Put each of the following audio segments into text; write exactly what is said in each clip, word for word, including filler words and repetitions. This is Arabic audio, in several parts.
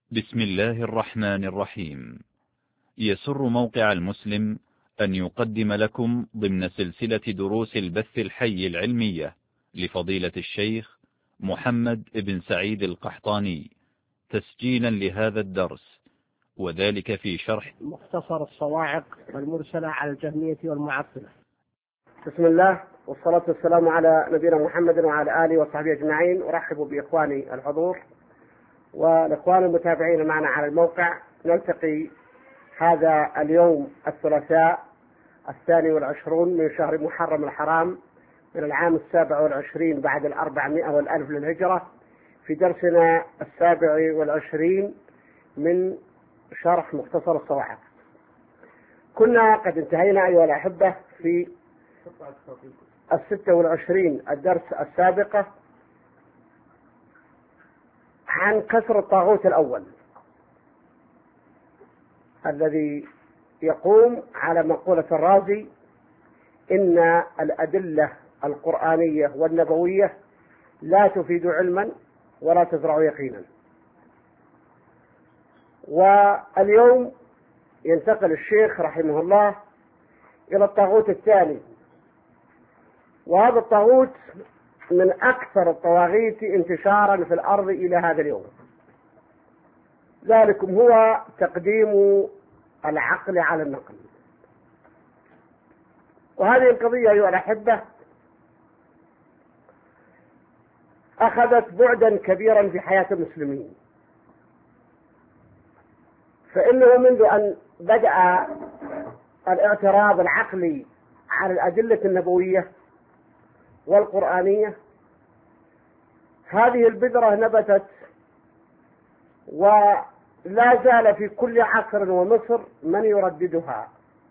بسم الله الرحمن الرحيم. يسر موقع المسلم أن يقدم لكم ضمن سلسلة دروس البث الحي العلمية لفضيلة الشيخ محمد بن سعيد القحطاني تسجيلا لهذا الدرس، وذلك في شرح مختصر الصواعق والمرسلة على الجهمية والمعطلة. بسم الله والصلاة والسلام على نبينا محمد وعلى آله وصحبه أجمعين. أرحب بإخواني الحضور والإخوان المتابعين معنا على الموقع. نلتقي هذا اليوم الثلاثاء الثاني والعشرون من شهر محرم الحرام من العام السابع والعشرين بعد الأربعمائة والألف للهجرة في درسنا السابع والعشرين من شرح مختصر الصواعق. كنا قد انتهينا أيها الأحبة في الستة والعشرين الدرس السابقة عن كسر الطاغوت الأول الذي يقوم على مقولة الرازي: إن الأدلة القرآنية والنبوية لا تفيد علما ولا تزرع يقينا. واليوم ينتقل الشيخ رحمه الله إلى الطاغوت الثاني، وهذا الطاغوت من أكثر الطواغيت انتشارا في الأرض إلى هذا اليوم، ذلكم هو تقديم العقل على النقل. وهذه القضية أيها الأحبة أخذت بعدا كبيرا في حياة المسلمين، فإنه منذ أن بدأ الاعتراض العقلي على الأدلة النبوية والقرآنية هذه البذرة نبتت، ولا زال في كل عصر ومصر من يرددها.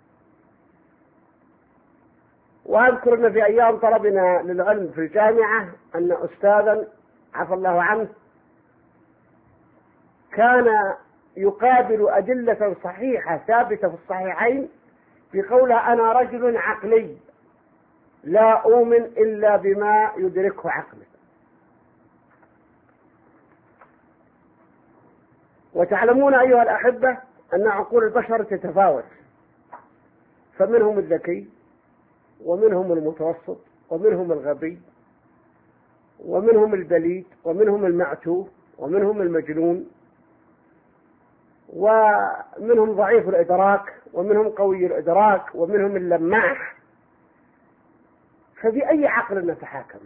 وأذكر أن في أيام طلبنا للعلم في الجامعة أن أستاذا عفى الله عنه كان يقابل أدلة صحيحة ثابتة في الصحيحين بقولها: أنا رجل عقلي لا أؤمن إلا بما يدركه عقلي. وتعلمون أيها الأحبة أن عقول البشر تتفاوت، فمنهم الذكي ومنهم المتوسط ومنهم الغبي ومنهم البليد ومنهم المعتوه ومنهم المجنون ومنهم ضعيف الإدراك ومنهم قوي الإدراك ومنهم اللماح. فبأي عقل نتحاكم؟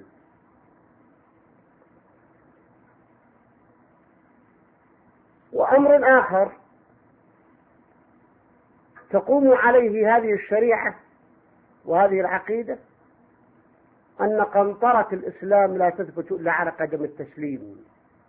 وأمر آخر تقوم عليه هذه الشريعة وهذه العقيدة أن قنطرة الإسلام لا تثبت إلا على قدم التسليم.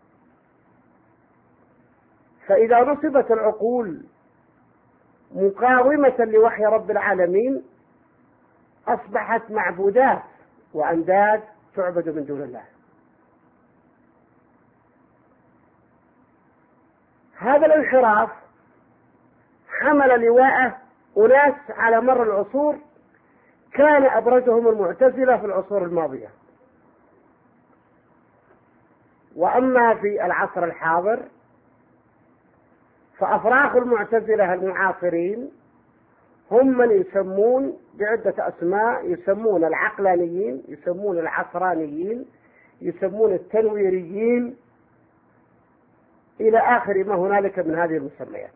فإذا نصبت العقول مقاومة لوحي رب العالمين أصبحت معبودات وأنداد تعبد من دون الله. هذا الانحراف حمل لواءه أناس على مر العصور كان أبرزهم المعتزلة في العصور الماضية. وأما في العصر الحاضر فأفراخ المعتزلة المعاصرين هم من يسمون بعدة أسماء، يسمون العقلانيين، يسمون العصرانيين، يسمون التنويريين، إلى آخر ما هنالك من هذه المسميات.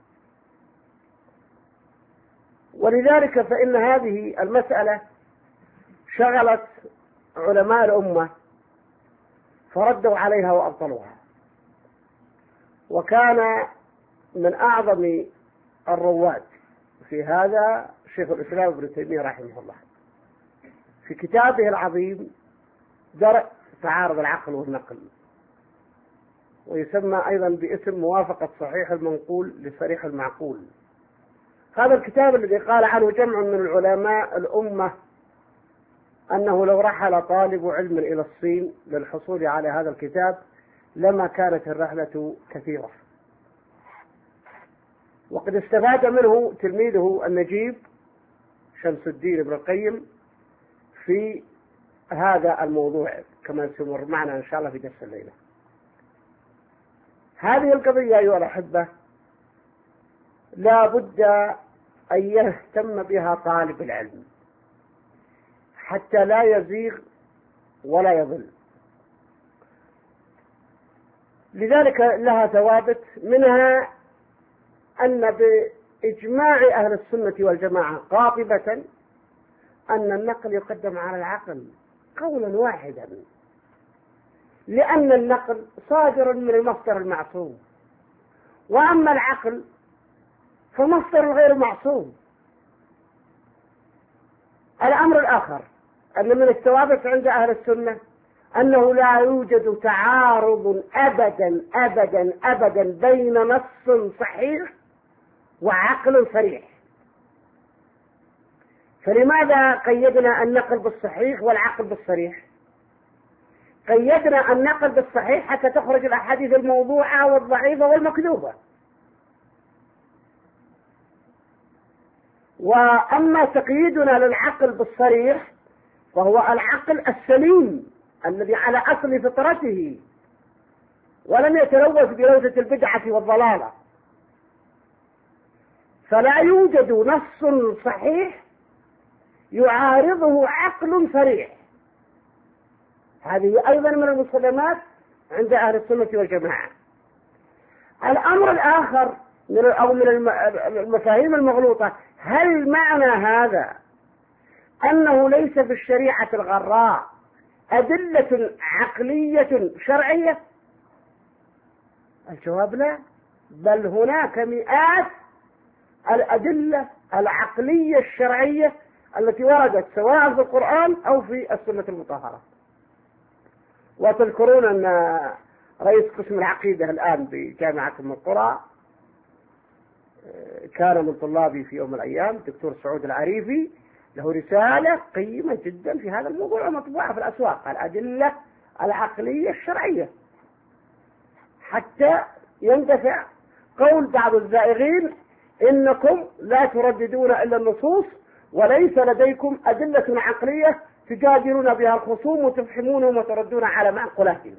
ولذلك فإن هذه المسألة شغلت علماء الأمة فردوا عليها وأبطلوها. وكان من أعظم الرواد في هذا شيخ الإسلام ابن تيمية رحمه الله في كتابه العظيم درء تعارض العقل والنقل، ويسمى أيضا باسم موافقة صحيح المنقول لصريح المعقول. هذا الكتاب الذي قال عنه جمع من العلماء الأمة أنه لو رحل طالب علم إلى الصين للحصول على هذا الكتاب لما كانت الرحلة كثيرة. وقد استفاد منه تلميذه النجيب شمس الدين ابن القيم في هذا الموضوع كما سيمر معنا إن شاء الله في درس الليلة. هذه القضية أيها الأحبة لا بد أن يهتم بها طالب العلم حتى لا يزيغ ولا يضل. لذلك لها ثوابت، منها أن بإجماع أهل السنة والجماعة قاطبة أن النقل يقدم على العقل قولا واحدا، لأن النقل صادر من المصدر المعصوم، وأما العقل فمصدر غير معصوم. الأمر الآخر أن من الثوابت عند أهل السنة أنه لا يوجد تعارض أبدا أبدا أبدا بين نص صحيح وعقل صريح. فلماذا قيدنا النقل بالصحيح والعقل بالصريح؟ قيدنا النقل بالصحيح حتى تخرج الأحاديث الموضوعة والضعيفة والمكذوبة، وأما تقييدنا للعقل بالصريح فهو العقل السليم الذي على أصل فطرته ولم يتلوث بلوثة البدعة والضلالة. فلا يوجد نص صحيح يعارضه عقل صريح. هذه أيضا من المسلمات عند أهل السنة والجماعة. الأمر الآخر من أو من المفاهيم المغلوطة، هل معنى هذا أنه ليس في الشريعة الغراء أدلة عقلية شرعية؟ الجواب لا، بل هناك مئات الأدلة العقلية الشرعية التي وردت سواء في القرآن أو في السنة المطهرة. وتذكرون أن رئيس قسم العقيدة الآن بجامعة أم القرى كان من طلابي في يوم من الأيام الدكتور سعود العريفي، له رسالة قيمة جدا في هذا الموضوع مطبوعة في الأسواق، الأدلة العقلية الشرعية، حتى يندفع قول بعض الزائغين إنكم لا ترددون إلا النصوص وليس لديكم أدلة عقلية تجادلون بها الخصوم وتفهمونهم وتردون على معقولاتهم.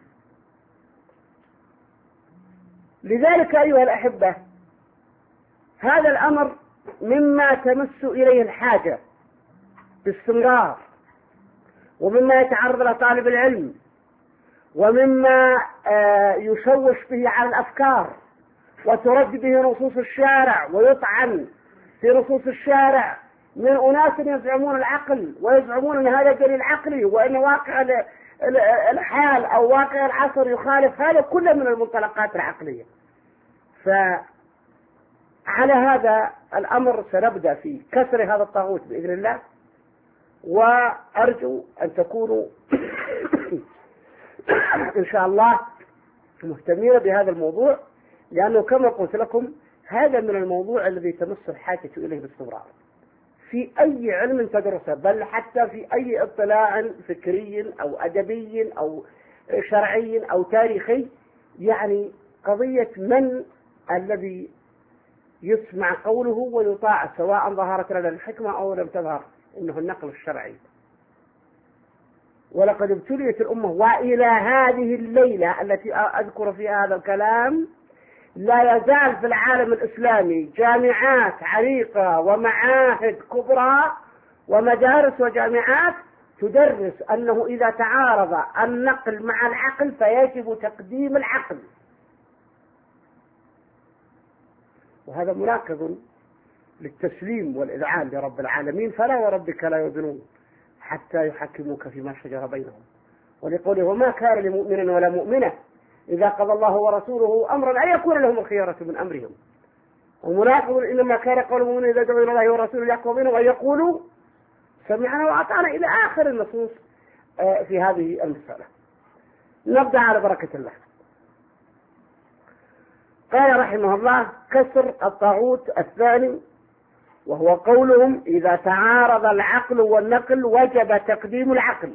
لذلك أيها الأحبة هذا الأمر مما تمس إليه الحاجة باستمرار، ومما يتعرض له طالب العلم، ومما يشوش به على الأفكار وترد به نصوص الشارع ويطعن في نصوص الشارع من أناس يزعمون العقل ويزعمون أن هذا دليل عقلي وأن واقع الحال أو واقع العصر يخالف هذا كله من المنطلقات العقلية. فعلى هذا الأمر سنبدأ في كسر هذا الطاغوت بإذن الله، وأرجو أن تكونوا إن شاء الله مهتمين بهذا الموضوع، لأنه كما قلت لكم هذا من الموضوع الذي تمس الحاجة إليه باستمرار في أي علم تدرسه، بل حتى في أي اطلاع فكري أو أدبي أو شرعي أو تاريخي. يعني قضية من الذي يسمع قوله ويطاع سواء ظهرت لنا الحكمة أو لم تظهر، إنه النقل الشرعي. ولقد ابتليت الأمة وإلى هذه الليلة التي أذكر فيها هذا الكلام لا يزال في العالم الإسلامي جامعات عريقة ومعاهد كبرى ومدارس وجامعات تدرس أنه إذا تعارض النقل مع العقل فيجب تقديم العقل. وهذا مناقض للتسليم والإذعان لرب العالمين، فلا وربك لا يؤمنون حتى يحكموك فيما شجر بينهم، ولقوله وما كان لمؤمن ولا مؤمنة إذا قضى الله ورسوله أمرا أن يكون لهم الخيارة من أمرهم. ومناقض إنما كان قول المؤمنين إذا دعوا إلى الله ورسوله ليحكم بينهم أن يقولوا سمعنا وأطعنا إلى آخر النصوص في هذه المسألة. نبدأ على بركة الله. قال رحمه الله كسر الطاغوت الثاني، وهو قولهم إذا تعارض العقل والنقل وجب تقديم العقل.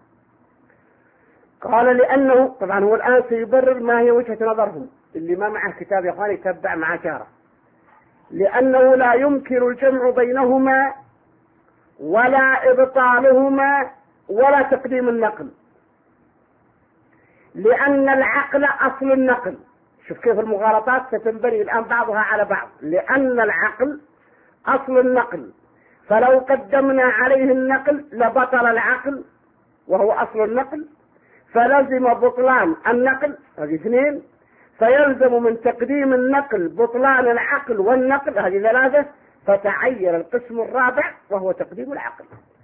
قال لأنه طبعا هو الآن سيبرر ما هي وجهة نظرهم، اللي ما معه كتاب يا أخواني يتبع مع جاره. لأنه لا يمكن الجمع بينهما ولا إبطالهما ولا تقديم النقل، لأن العقل أصل النقل شوف كيف المغالطات ستنبني الآن بعضها على بعض، لأن العقل أصل النقل، فلو قدمنا عليه النقل لبطل العقل وهو أصل النقل، فلزم بطلان النقل، هذه اثنين، فيلزم من تقديم النقل بطلان العقل والنقل، هذه ثلاثة، فتعين القسم الرابع وهو تقديم العقل.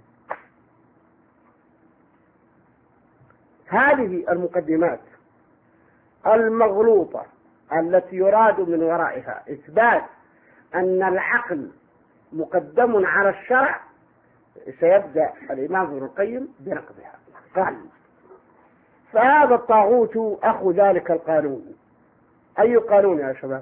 هذه المقدمات المغلوطة التي يراد من ورائها إثبات أن العقل مقدم على الشرع، سيبدأ الإمام ابن القيم بنقضها. قال: فهذا الطاغوت أخو ذلك القانون. أي قانون يا شباب؟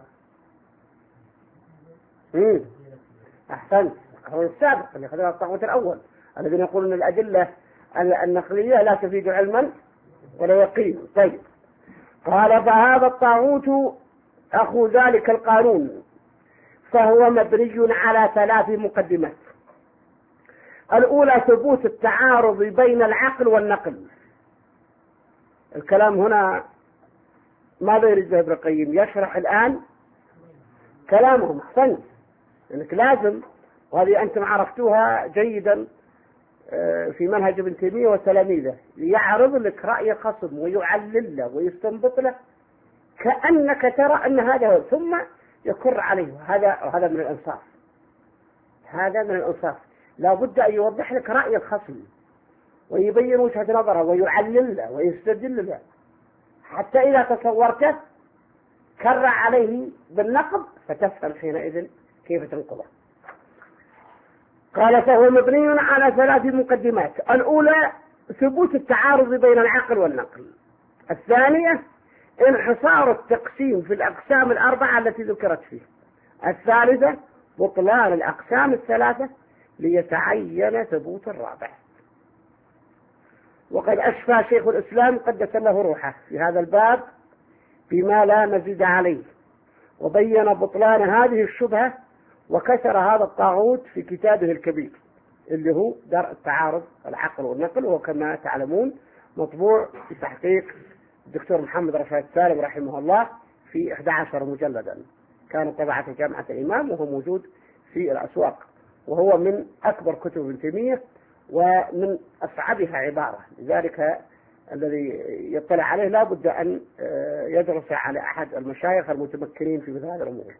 مم. أحسنت، القانون السابق اللي خذنا الطاغوت الأول، الذين يقولون الأدلة النقلية لا تفيد علما ولا يقين. طيب، قال: فهذا الطاغوت أخو ذلك القانون، فهو مبني على ثلاث مقدمات. الأولى ثبوت التعارض بين العقل والنقل. الكلام هنا ماذا يريد ابن القيم؟ يشرح الآن كلامهم. أحسنت، لأنك لازم، وهذه أنتم عرفتوها جيدا في منهج ابن تيمية وتلاميذه، ليعرض لك رأي خصم ويعلل له ويستنبط له كأنك ترى أن هذا هو، ثم يكر عليه. هذا هذا من الإنصاف، هذا من الإنصاف. لا بد أن يوضح لك رأي الخصم ويبين وجهة نظره ويعلل له ويستدل له، حتى إذا تصورته كر عليه بالنقد فتفهم حينئذ كيف تنقضه. قال: فهو مبني على ثلاث مقدمات. الأولى ثبوت التعارض بين العقل والنقل. الثانية انحصار التقسيم في الأقسام الأربعة التي ذكرت فيه. الثالثة بطلان الأقسام الثلاثة ليتعين ثبوت الرابع. وقد أشفى شيخ الإسلام قدس له روحه في هذا الباب بما لا مزيد عليه، وبين بطلان هذه الشبهة وكسر هذا الطاغوت في كتابه الكبير اللي هو درء التعارض العقل والنقل، وكما تعلمون مطبوع في تحقيق الدكتور محمد رشاد سالم رحمه الله في أحد عشر مجلدا، كانت طبعة جامعة الإمام، وهو موجود في الأسواق، وهو من أكبر كتب ابن تيمية ومن أصعبها عبارة، لذلك الذي يطلع عليه لا بد أن يدرس على أحد المشايخ المتمكنين في مثل هذه الأمور.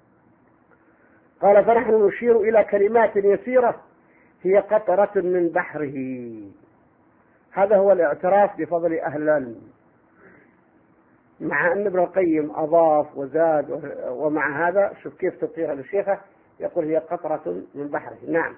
قال: فنحن نشير إلى كلمات يسيرة هي قطرة من بحره. هذا هو الاعتراف بفضل أهل العلم، مع أن ابن القيم أضاف وزاد، ومع هذا شوف كيف تطير للشيخة، يقول هي قطرة من بحره. نعم،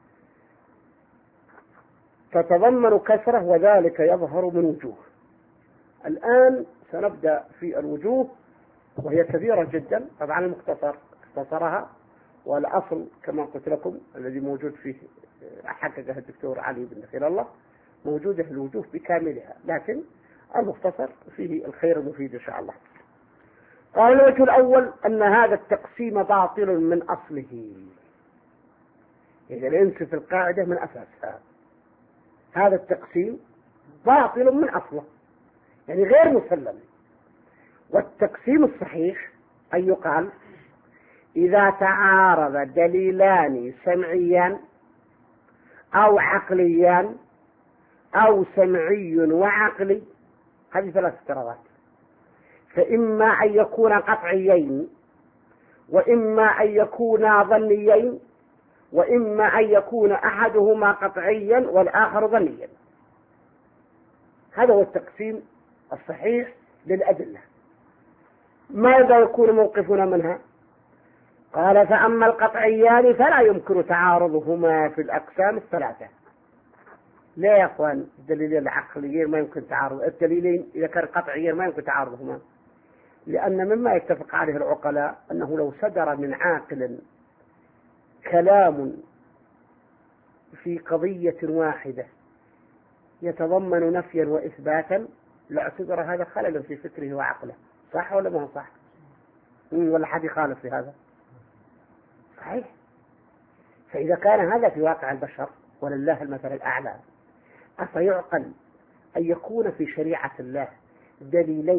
تتضمن كسره، وذلك يظهر من وجوه. الآن سنبدأ في الوجوه، وهي كبيرة جدا. طبعا المختصر اختصرها، والأصل كما قلت لكم الذي موجود فيه حققه الدكتور علي بن خير الله موجودة في الوجوه بكاملها، لكن المختصر فيه الخير المفيد إن شاء الله. قال: الوجه الأول أن هذا التقسيم باطل من أصله، يعني الإنس في القاعدة من أساسها. هذا التقسيم باطل من أصله، يعني غير مسلم. والتقسيم الصحيح أن يقال: إذا تعارض دليلان سمعيان أو عقليان أو سمعي وعقلي، هذه ثلاث افتراضات، فإما أن يكون قطعيين، وإما أن يكون ظنيين، وإما أن يكون أحدهما قطعيا والآخر ظنيا. هذا هو التقسيم الصحيح للأدلة. ماذا يكون موقفنا منها؟ قال: فأما القطعيان فلا يمكن تعارضهما في الأقسام الثلاثة. لا يا أخوان، الدليلين العقليين ما يمكن تعارض، الدليلين إذا كان قطعيين ما يمكن تعارضهما، لأن مما يتفق عليه العقلاء أنه لو صدر من عاقل كلام في قضية واحدة يتضمن نفيا وإثباتا لاعتبر هذا خلل في فكره وعقله. صح ولا ما هو صح؟ ولا حد يخالف في هذا؟ صحيح. فإذا كان هذا في واقع البشر ولله المثل الأعلى، أفيعقل أن يكون في شريعة الله دليلين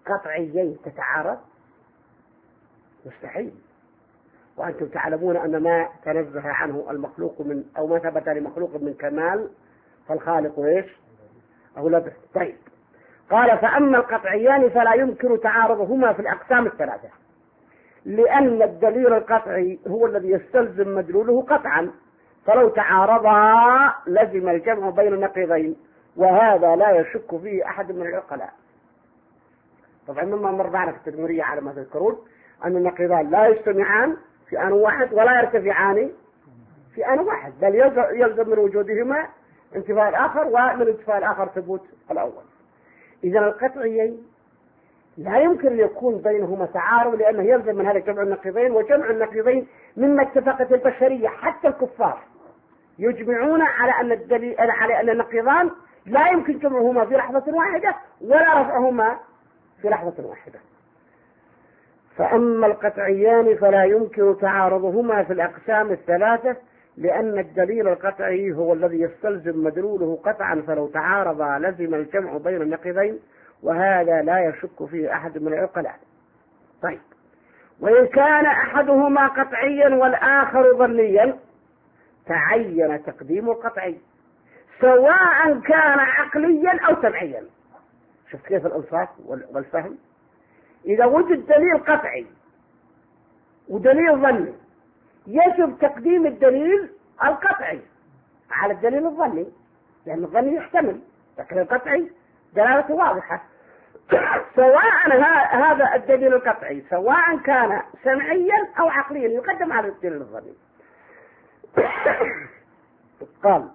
قطعيين تتعارض؟ مستحيل. وأنتم تعلمون أن ما تنزه عنه المخلوق من أو ما ثبت لمخلوق من كمال فالخالق إيش؟ أولى به. طيب، قال فأما القطعيان فلا يمكن تعارضهما في الأقسام الثلاثة، لأن الدليل القطعي هو الذي يستلزم مدلوله قطعا، فلو تعارضا لزم الجمع بين النقيضين، وهذا لا يشك فيه أحد من العقلاء. طبعا مما مر معنا في التدمرية على ما تذكرون أن النقيضان لا يجتمعان في آن واحد ولا يرتفعان في آن واحد، بل يلزم من وجودهما انتفاء الآخر، ومن انتفاء الآخر ثبوت الأول. إذا القطعيين لا يمكن أن يكون بينهما تعارض، لأنه يلزم من هذا جمع النقيضين، وجمع النقيضين مما اتفقت البشرية حتى الكفار يجمعون على أن الدليل على أن النقيضان لا يمكن جمعهما في لحظة واحدة ولا رفعهما في لحظة واحدة. فأما القطعيان فلا يمكن تعارضهما في الأقسام الثلاثة، لأن الدليل القطعي هو الذي يستلزم مدلوله قطعا، فلو تعارضا لزم الجمع بين النقيضين، وهذا لا يشك فيه أحد من العقلاء. طيب، وإن كان أحدهما قطعيا والآخر ظنيا تعين تقديم القطعي سواء كان عقليا أو سمعيا. شوف كيف الإنصاف والفهم. إذا وجد دليل قطعي ودليل ظني يجب تقديم الدليل القطعي على الدليل الظني، لأن الظني يحتمل، لكن القطعي دلالته واضحة. سواء هذا الدليل القطعي سواء كان سمعيا أو عقليا يقدم على الدليل الظني. قال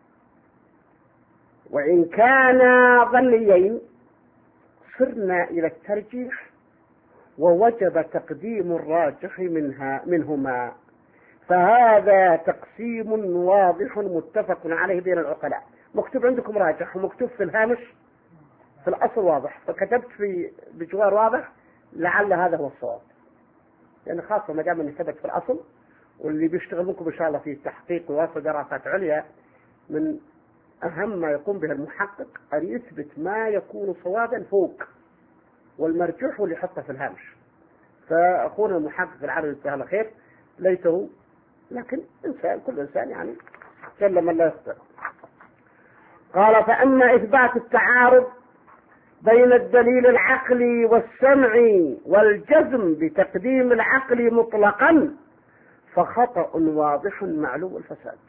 وإن كان ظنيين صرنا إلى الترجيح، ووجب تقديم الراجح منها منهما، فهذا تقسيم واضح متفق عليه بين العقلاء. مكتوب عندكم راجح ومكتوب في الهامش في الأصل واضح، فكتبت في بجوار واضح لعل هذا هو الصواب، لأن خاصة ما دام أنه ثبت في الأصل، واللي بيشتغل منكم إن شاء الله في تحقيق ووصل دراسات عليا من أهم ما يقوم به المحقق أن يثبت ما يكون صوابا فوق، والمرجوح اللي يحطه في الهامش. فأخونا المحقق العربي جزاه الله خير ليته، لكن إنسان كل إنسان يعني جل من لا يخطئ. قال فأما إثبات التعارض بين الدليل العقلي والسمعي والجزم بتقديم العقل مطلقا فخطأ واضح معلوم الفساد.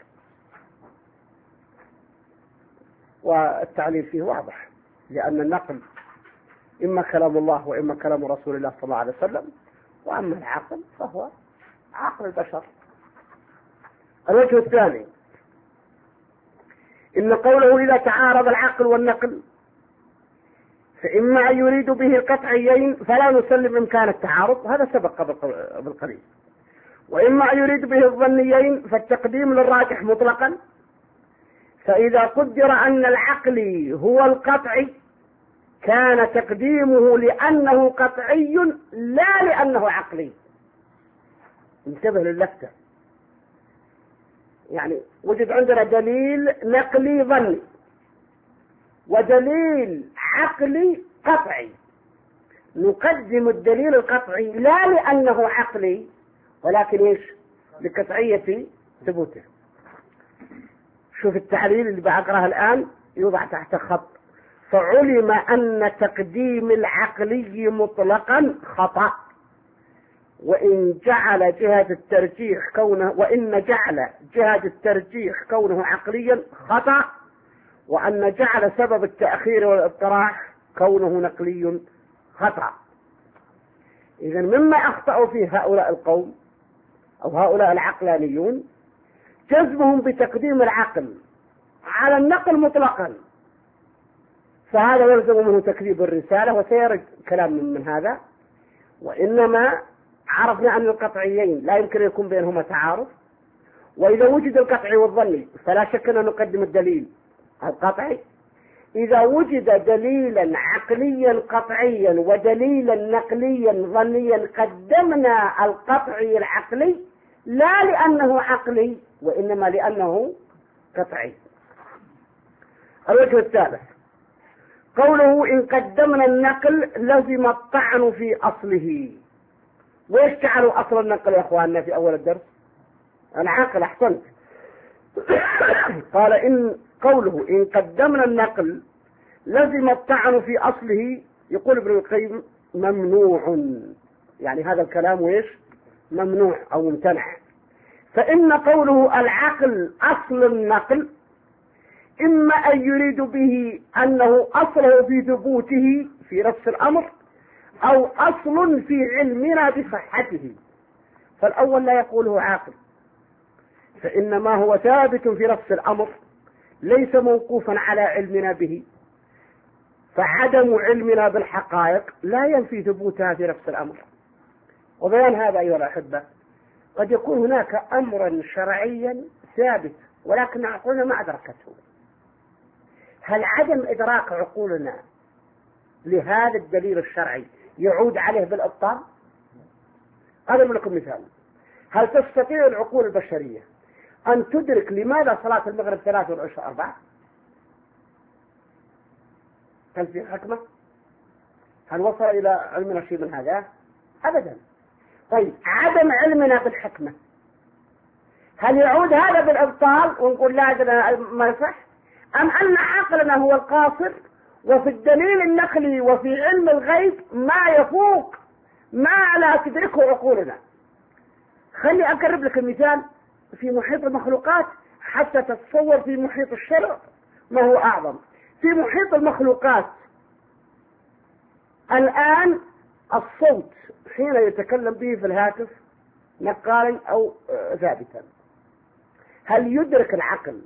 والتعليل فيه واضح، لأن النقل إما كلام الله وإما كلام رسول الله صلى الله عليه وسلم، وأما العقل فهو عقل البشر. الوجه الثاني إن قوله إذا تعارض العقل والنقل فإما أن يريد به القطعيين فلا نسلم إمكان التعارض، هذا سبق بالقليل، وإما أن يريد به الظنيين فالتقديم للراجح مطلقا. فإذا قدر أن العقلي هو القطعي كان تقديمه لأنه قطعي لا لأنه عقلي. انتبه للفتة، يعني وجد عندنا دليل نقلي ظني ودليل عقلي قطعي، نقدم الدليل القطعي لا لأنه عقلي ولكن إيش؟ لقطعية ثبوته. شوف التعليل اللي بقرأه الآن يوضع تحت خط: فعلم أن تقديم العقلي مطلقا خطأ، وإن جعل جهة الترجيح كونه وإن جعل جهة الترجيح كونه عقليا خطأ، وأن جعل سبب التأخير والاضطراح كونه نقلي خطأ. إذن مما أخطأوا فيه هؤلاء القوم أو هؤلاء العقلانيون جزمهم بتقديم العقل على النقل مطلقا، فهذا يلزم منه تكذيب الرسالة، وسيرد كلام من هذا. وإنما عرفنا أن القطعيين لا يمكن يكون بينهما تعارض، وإذا وجد القطعي والظني فلا شك أن نقدم الدليل القطعي. إذا وجد دليلا عقليا قطعيا ودليلا نقليا ظنيا قدمنا القطعي العقلي لا لأنه عقلي وإنما لأنه قطعي. الوجه الثالث: قوله إن قدمنا النقل لزم الطعن في أصله. وإيش جعلوا أصل النقل يا أخواننا في أول الدرس؟ العاقل. أحسنت. قال إن قوله إن قدمنا النقل لزم الطعن في أصله، يقول ابن القيم ممنوع، يعني هذا الكلام وإيش؟ ممنوع أو ممتنع. فإن قوله العقل أصل النقل إما أن يريد به أنه أصله في ثبوته في نفس الأمر، أو أصل في علمنا بصحته. فالأول لا يقوله عاقل، فإنما هو ثابت في نفس الأمر ليس موقوفا على علمنا به، فعدم علمنا بالحقائق لا ينفي ثبوتها في نفس الأمر. وبيان هذا أيها الأحبة، قد يكون هناك أمرا شرعيا ثابت ولكن عقولنا ما أدركته. هل عدم إدراك عقولنا لهذا الدليل الشرعي يعود عليه بالإبطال؟ أضرب لكم مثال. هل تستطيع العقول البشرية أن تدرك لماذا صلاة المغرب ثلاث والعشاء أربعة؟ هل في حكمة؟ هل وصل إلى علمنا شيء من هذا؟ أبدا. طيب عدم علمنا بالحكمة هل يعود هذا بالإبطال ونقول لا ما يصح؟ أم أن عقلنا هو القاصر وفي الدليل النقلي وفي علم الغيب ما يفوق ما لا تدركه عقولنا؟ خلي أقرب لك المثال في محيط المخلوقات حتى تتصور في محيط الشرع ما هو أعظم. في محيط المخلوقات الآن الصوت حين يتكلم به في الهاتف نقالا أو ثابتا، هل يدرك العقل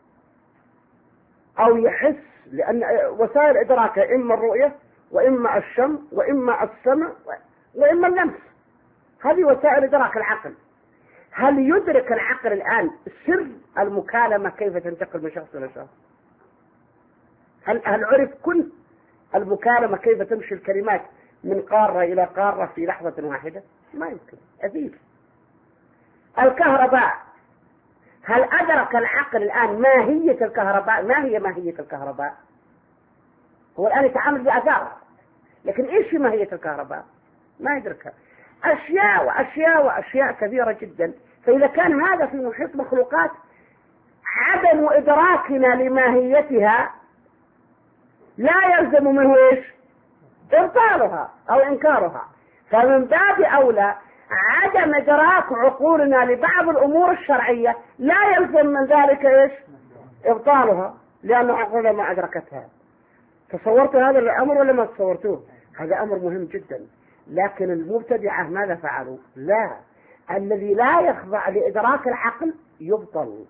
أو يحس؟ لأن وسائل إدراك إما الرؤية وإما الشم وإما السمع وإما اللمس، هذه وسائل إدراك العقل. هل يدرك العقل الآن سر المكالمة كيف تنتقل من شخص إلى شخص؟ هل هل عرف كل المكالمة كيف تمشي الكلمات من قارة إلى قارة في لحظة واحدة؟ ما يمكن. أثير. الكهرباء، هل أدرك العقل الآن ماهية الكهرباء؟ ما هي ماهية الكهرباء؟ هو الآن يتعامل بآثار، لكن إيش ماهية الكهرباء؟ ما يدركها. أشياء وأشياء وأشياء كثيرة جدا. فإذا كان هذا في محيط مخلوقات عدم إدراكنا لماهيتها لا يلزم منه إيش؟ إبطالها أو إنكارها. فمن باب أولى عدم إدراك عقولنا لبعض الأمور الشرعية لا يلزم من ذلك إيش؟ إبطالها، لأن عقولنا ما أدركتها. تصورت هذا الأمر ولا ما تصورتوه؟ هذا أمر مهم جدا. لكن المبتدعة ماذا فعلوا؟ لا، الذي لا يخضع لإدراك العقل يبطل.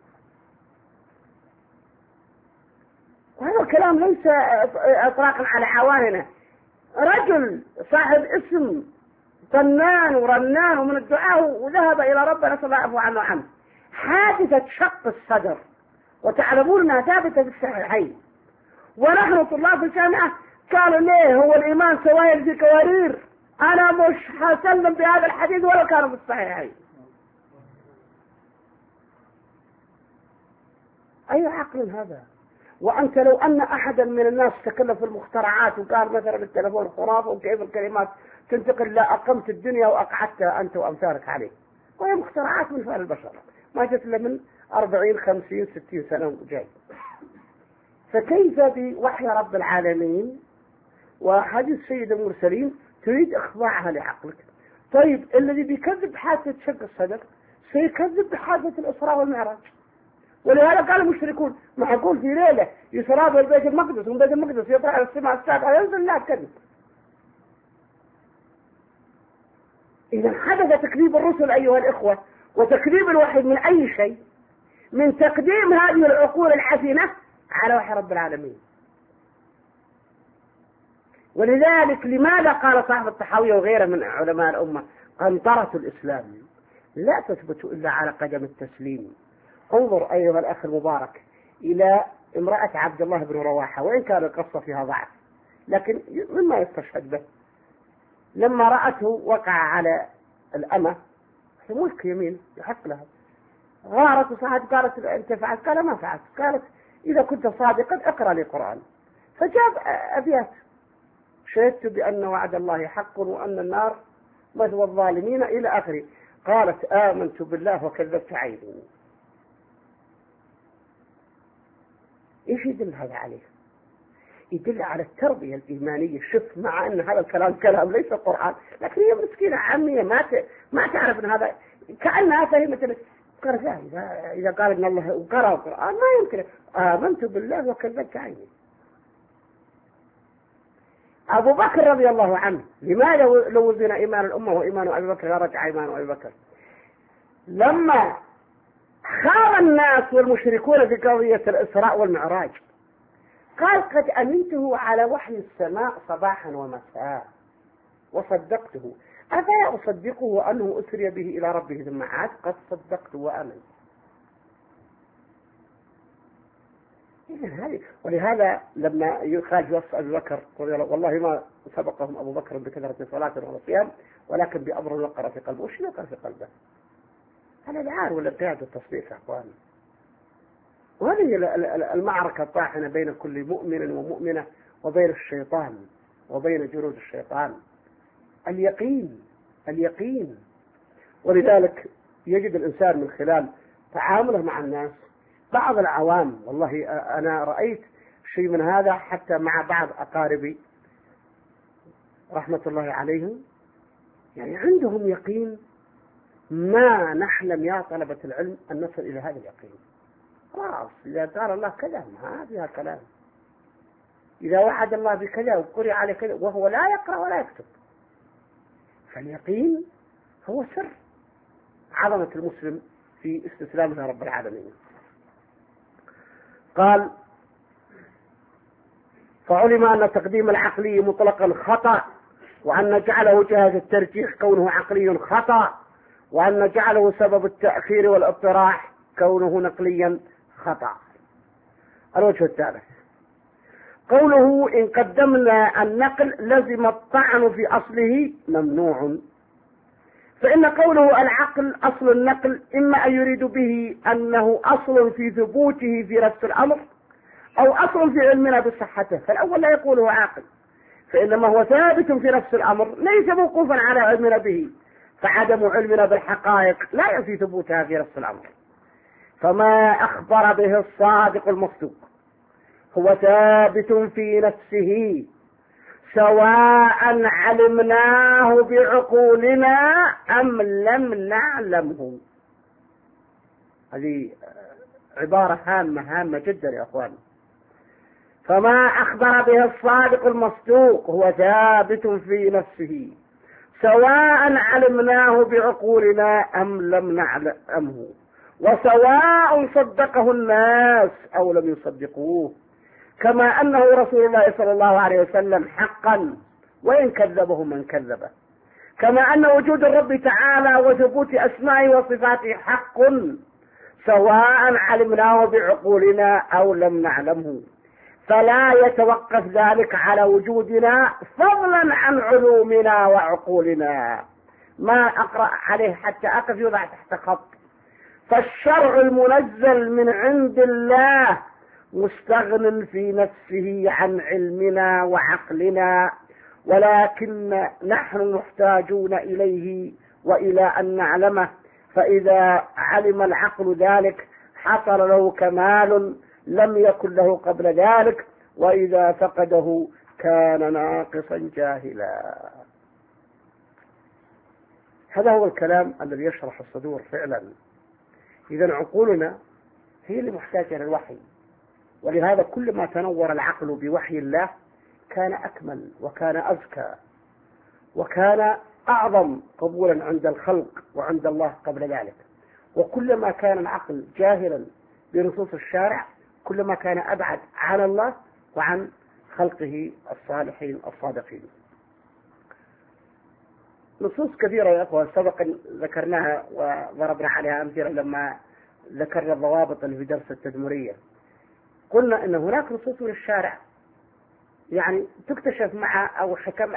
وهذا الكلام ليس إطلاقا على عواننا. رجل صاحب اسم طنان ورنان ومن الدعاء وذهب إلى ربنا نسأل الله عفو عنه عنه، حادثة شق الصدر، وتعلمون أنها ثابتة في الصحيحين. ونحن طلاب الجامعة قالوا ليه هو الإيمان سوائل في كوارير، أنا مش هسلم بهذا الحديث ولا كان في الصحيحين. أي عقل هذا؟ وأنت لو أن أحدا من الناس تكلم في المخترعات وقال مثلا بالتلفون خرافة وكيف الكلمات تنتقل، لا أقمت الدنيا وأقعدت أنت وأمثالك عليه، وهي مخترعات من فعل البشر ما جت إلا من أربعين خمسين ستين سنة جاي. فكيف بوحي رب العالمين وحديث سيد المرسلين تريد إخضاعها لعقلك؟ طيب الذي بيكذب بحادثة شق الصدر سيكذب بحادثة الإسراء والمعراج. ولهذا قال المشركون معقول في ليلة يسرى بالبيت المقدس ومن بيت المقدس يطلع على السماء السابعة ينزل؟ لا، كذب. إذا حدث تكذيب الرسل أيها الإخوة وتكذيب الوحي من أي شيء من تقديم هذه العقول الحسنة على وحي رب العالمين. ولذلك لماذا قال صاحب الطحاوية وغيره من علماء الأمة قنطرة الإسلام لا تثبت إلا على قدم التسليم؟ انظر أيها الأخ المبارك إلى امرأة عبد الله بن رواحة، وإن كان القصة فيها ضعف لكن مما يستشهد به. لما رأته وقع على الأمة في ملك يمين يحق لها، غارت وصاحت قالت أنت فعلت؟ قال ما فعلت. قالت إذا كنت صادقا اقرأ لي قرآن. فجاب أبيات: شهدت بأن وعد الله حق وأن النار مثوى الظالمين إلى آخره. قالت: آمنت بالله وكذبت عيني. إيش يدل هذا عليه؟ يدل على التربية الإيمانية. شوف، مع أن هذا الكلام كلام ليس قرآن، لكن هي مسكينة عامية ما ما تعرف أن هذا، كأنها فهمت قرأ. إذا إذا قال إن الله قرأ القرآن ما يمكن. آمنت بالله وكذبت عيني. أبو بكر رضي الله عنه، لماذا لو وزن إيمان الأمة وإيمان أبي بكر رجع إيمان أبي بكر؟ لما خاض الناس والمشركون في قضية الإسراء والمعراج قال: قد أمنته على وحي السماء صباحا ومساء وصدقته، أفلا أصدقه أنه أسري به إلى ربه ثم عاد؟ قد صدقته وأمن. ولهذا لما يخرج وصف أبي بكر والله ما سبقهم أبو بكر بكثرة صلاة ولا صيام ولكن بأمر وقر في قلبه. وش يقر في قلبه؟ هذا العار والابتعاد والتصديق يا أخواني. وهذه المعركة الطاحنة بين كل مؤمن ومؤمنة وبين الشيطان وبين جنود الشيطان. اليقين اليقين ولذلك يجد الإنسان من خلال تعامله مع الناس بعض العوام، والله أنا رأيت شيء من هذا حتى مع بعض أقاربي رحمة الله عليهم، يعني عندهم يقين ما نحلم يا طلبة العلم أن نصل إلى هذا اليقين. خلاص إذا قال الله كذا ما فيها كلام، إذا وعد الله بكذا وقرئ عليه كذا وهو لا يقرأ ولا يكتب. فاليقين هو سر عظمة المسلم في استسلامه رب العالمين. قال: فعلم أن تقديم العقلي مطلقا خطأ، وأن نجعله جهة الترجيح كونه عقلي خطأ، وأن نجعله سبب التأخير والاضطراح كونه نقليا خطأ. الوجه الثالث قوله: إن قدمنا النقل لزم الطعن في أصله ممنوع. فإن قوله العقل أصل النقل إما أن يريد به أنه أصل في ثبوته في نفس الأمر أو أصل في علمنا بصحته، فالأول لا يقوله عاقل، فإنما هو ثابت في نفس الأمر ليس موقوفا على علمنا به، فعدم علمنا بالحقائق لا ينفي ثبوتها في نفس الأمر. فما أخبر به الصادق المصدوق هو ثابت في نفسه سواء علمناه بعقولنا أم لم نعلمه. هذه عبارة هامة هامة جدا يا أخوان. فما أخبر به الصادق المصدوق هو ثابت في نفسه سواء علمناه بعقولنا أم لم نعلمه، وسواء صدقه الناس أو لم يصدقوه، كما أنه رسول الله صلى الله عليه وسلم حقا وإن كذبه من كذبه، كما أن وجود الرب تعالى وثبوت أسمائه وصفاته حق سواء علمناه بعقولنا أو لم نعلمه، فلا يتوقف ذلك على وجودنا فضلا عن علومنا وعقولنا. ما أقرأ عليه حتى أقف يوضع تحت خط. فالشرع المنزل من عند الله مستغن في نفسه عن علمنا وعقلنا، ولكن نحن محتاجون إليه وإلى أن نعلمه، فإذا علم العقل ذلك حصل له كمال لم يكن له قبل ذلك، وإذا فقده كان ناقصا جاهلا. هذا هو الكلام الذي يشرح الصدور فعلا. إذا عقولنا هي اللي محتاجة للوحي، ولهذا كل ما تنور العقل بوحي الله كان أكمل وكان أزكى وكان أعظم قبولا عند الخلق وعند الله قبل ذلك. وكلما كان العقل جاهلا بنصوص الشارع كلما كان أبعد عن الله وعن خلقه الصالحين الصادقين. نصوص كثيرة يا أخوة سبق ذكرناها وضربنا عليها أمثلة لما ذكرنا الضوابط اللي في درس التدمرية. قلنا إن هناك نصوص من الشارع يعني تكتشف مع أو حكم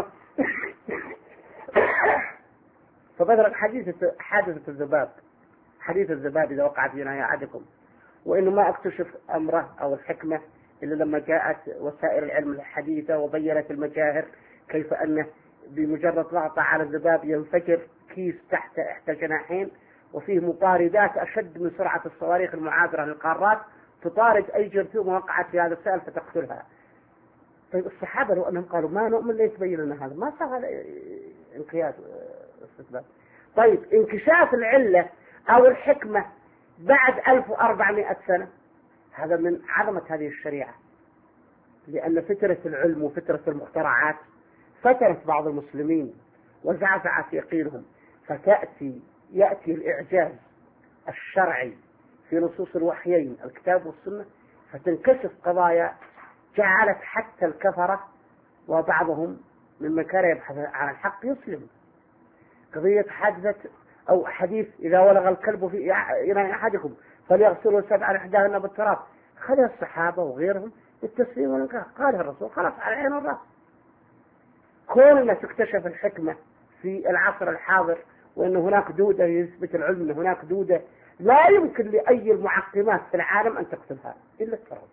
فبدل حديثة حادثة الذباب، حديث الذباب إذا وقع في نهاية أحدكم، وإنه ما أكتشف أمره أو الحكمة إلا لما جاءت وسائل العلم الحديثة وبينت المجاهر كيف أنه بمجرد ضغطه على الذباب ينفجر كيس تحت إحدى الجناحين، وفيه مطاردات أشد من سرعة الصواريخ المعابرة للقارات تطارد أي جرثومة وقعت في هذا السائل فتقتلها. طيب الصحابة لو أنهم قالوا ما نؤمن ليش تبين لنا هذا، ما صار هذا انقياد استسلام. طيب انكشاف العلة أو الحكمة بعد ألف وأربعمائة سنة، هذا من عظمة هذه الشريعة، لأن فترة العلم وفترة المخترعات فترة بعض المسلمين وزعزعت يقينهم، فتأتي يأتي الإعجاز الشرعي في نصوص الوحيين الكتاب والسنة، فتنكشف قضايا جعلت حتى الكفرة وبعضهم ممن كان يبحث عن الحق يسلم. قضية حادثة أو حديث إذا ولغ الكلب في إناء أحدكم فليغسلوا سبعا إحداهن بالتراب، خذ الصحابة وغيرهم التسليم والإنكار، قالها الرسول خلاص على عين الرأس. كون أن تكتشف الحكمة في العصر الحاضر وأن هناك دودة يثبت العلم أن هناك دودة لا يمكن لأي المعقمات في العالم أن تقتلها إلا التراب،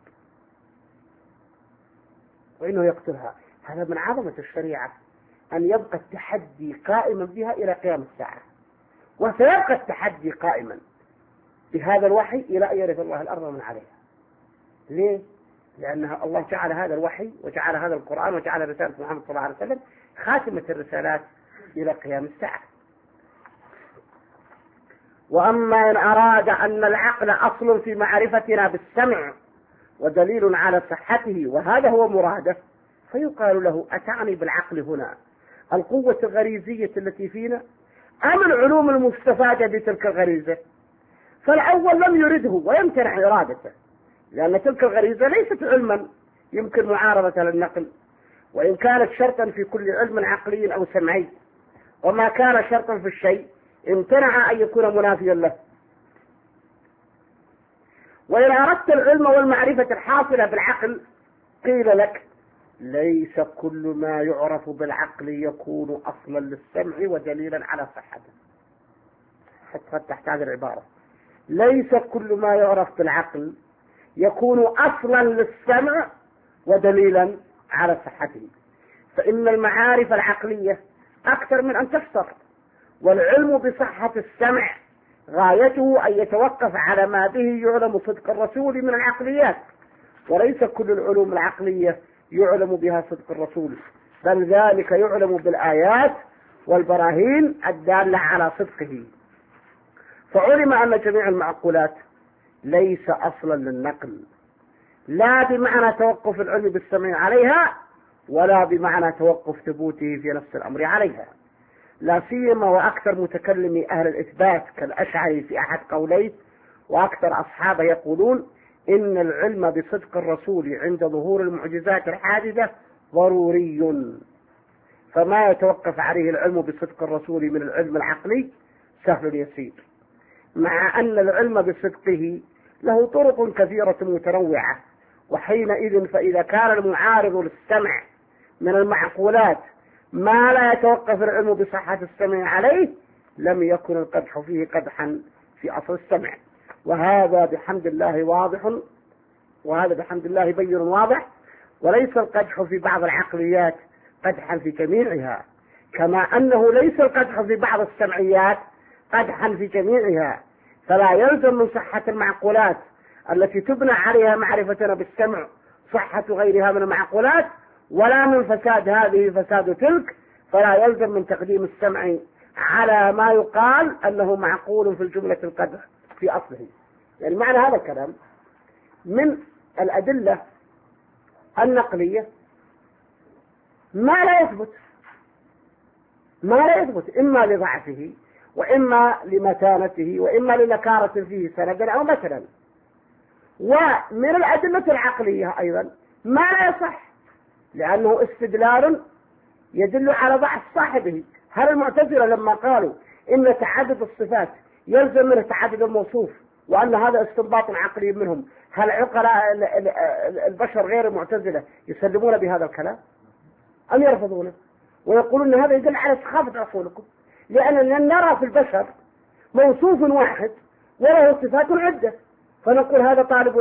وإنه يقتلها. هذا من عظمة الشريعة أن يبقى التحدي قائما بها إلى قيام الساعة، وسيبقى التحدي قائما بهذا الوحي إلى أن يرث الله الأرض من عليها. ليه؟ لأن الله جعل هذا الوحي وجعل هذا القرآن وجعل رسالة محمد صلى الله عليه وسلم خاتمة الرسالات إلى قيام الساعة. وأما إن أراد أن العقل أصل في معرفتنا بالسمع ودليل على صحته وهذا هو مراده، فيقال له أتعني بالعقل هنا القوة الغريزية التي فينا أم العلوم المستفادة بتلك الغريزة؟ فالأول لم يرده ويمتنع إرادته، لأن تلك الغريزة ليست علما يمكن معارضة للنقل، وإن كانت شرطا في كل علم عقلي أو سمعي، وما كان شرطا في الشيء امتنع أن يكون منافيا له. وإن أردت العلم والمعرفة الحاصلة بالعقل قيل لك ليس كل ما يعرف بالعقل يكون أصلا للسمع ودليلا على صحته. حتى تحت هذه العبارة ليس كل ما يعرف بالعقل يكون أصلا للسمع ودليلا على صحته، فإن المعارف العقلية أكثر من أن تفسر، والعلم بصحة السمع غايته أن يتوقف على ما به يعلم صدق الرسول من العقليات، وليس كل العلوم العقلية يعلم بها صدق الرسول، بل ذلك يعلم بالآيات والبراهين الدالة على صدقه. فعلم أن جميع المعقولات ليس أصلا للنقل، لا بمعنى توقف العلم بالسمع عليها ولا بمعنى توقف ثبوته في نفس الأمر عليها، لا سيما وأكثر متكلمي أهل الإثبات كالأشعري في أحد قوليه، وأكثر أصحابه يقولون إن العلم بصدق الرسول عند ظهور المعجزات الحادثة ضروري، فما يتوقف عليه العلم بصدق الرسول من العلم العقلي سهل يسير، مع أن العلم بصدقه له طرق كثيرة متنوعة. وحينئذ فإذا كان المعارض للسمع من المعقولات ما لا يتوقف العلم بصحة السمع عليه لم يكن القدح فيه قدحا في أصل السمع، وهذا بحمد الله واضح، وهذا بحمد الله بين واضح، وليس القدح في بعض العقليات قدحا في جميعها، كما أنه ليس القدح في بعض السمعيات قدحا في جميعها. فلا يلزم من صحة المعقولات التي تبنى عليها معرفتنا بالسمع صحة غيرها من المعقولات، ولا من فساد هذه فساد تلك، فلا يلزم من تقديم السمع على ما يقال أنه معقول في الجملة القدح في أصله. يعني معنى هذا الكلام من الأدلة النقلية ما لا يثبت ما لا يثبت إما لضعفه وإما لمتانته وإما لنكارة فيه سندا أو مثلا. ومن الأدلة العقلية أيضا ما لا يصح، لأنه استدلال يدل على ضعف صاحبه. هل المعتزلة لما قالوا إن تعدد الصفات يلزم منه تعدد الموصوف وأن هذا استنباط عقلي منهم، هل عقلاء البشر غير المعتزلة يسلمون بهذا الكلام أم يرفضونه ويقولون أن هذا يدل على سخافة عقولكم؟ لأننا نرى في البشر موصوف واحد وله صفات عدة، فنقول هذا طالب علم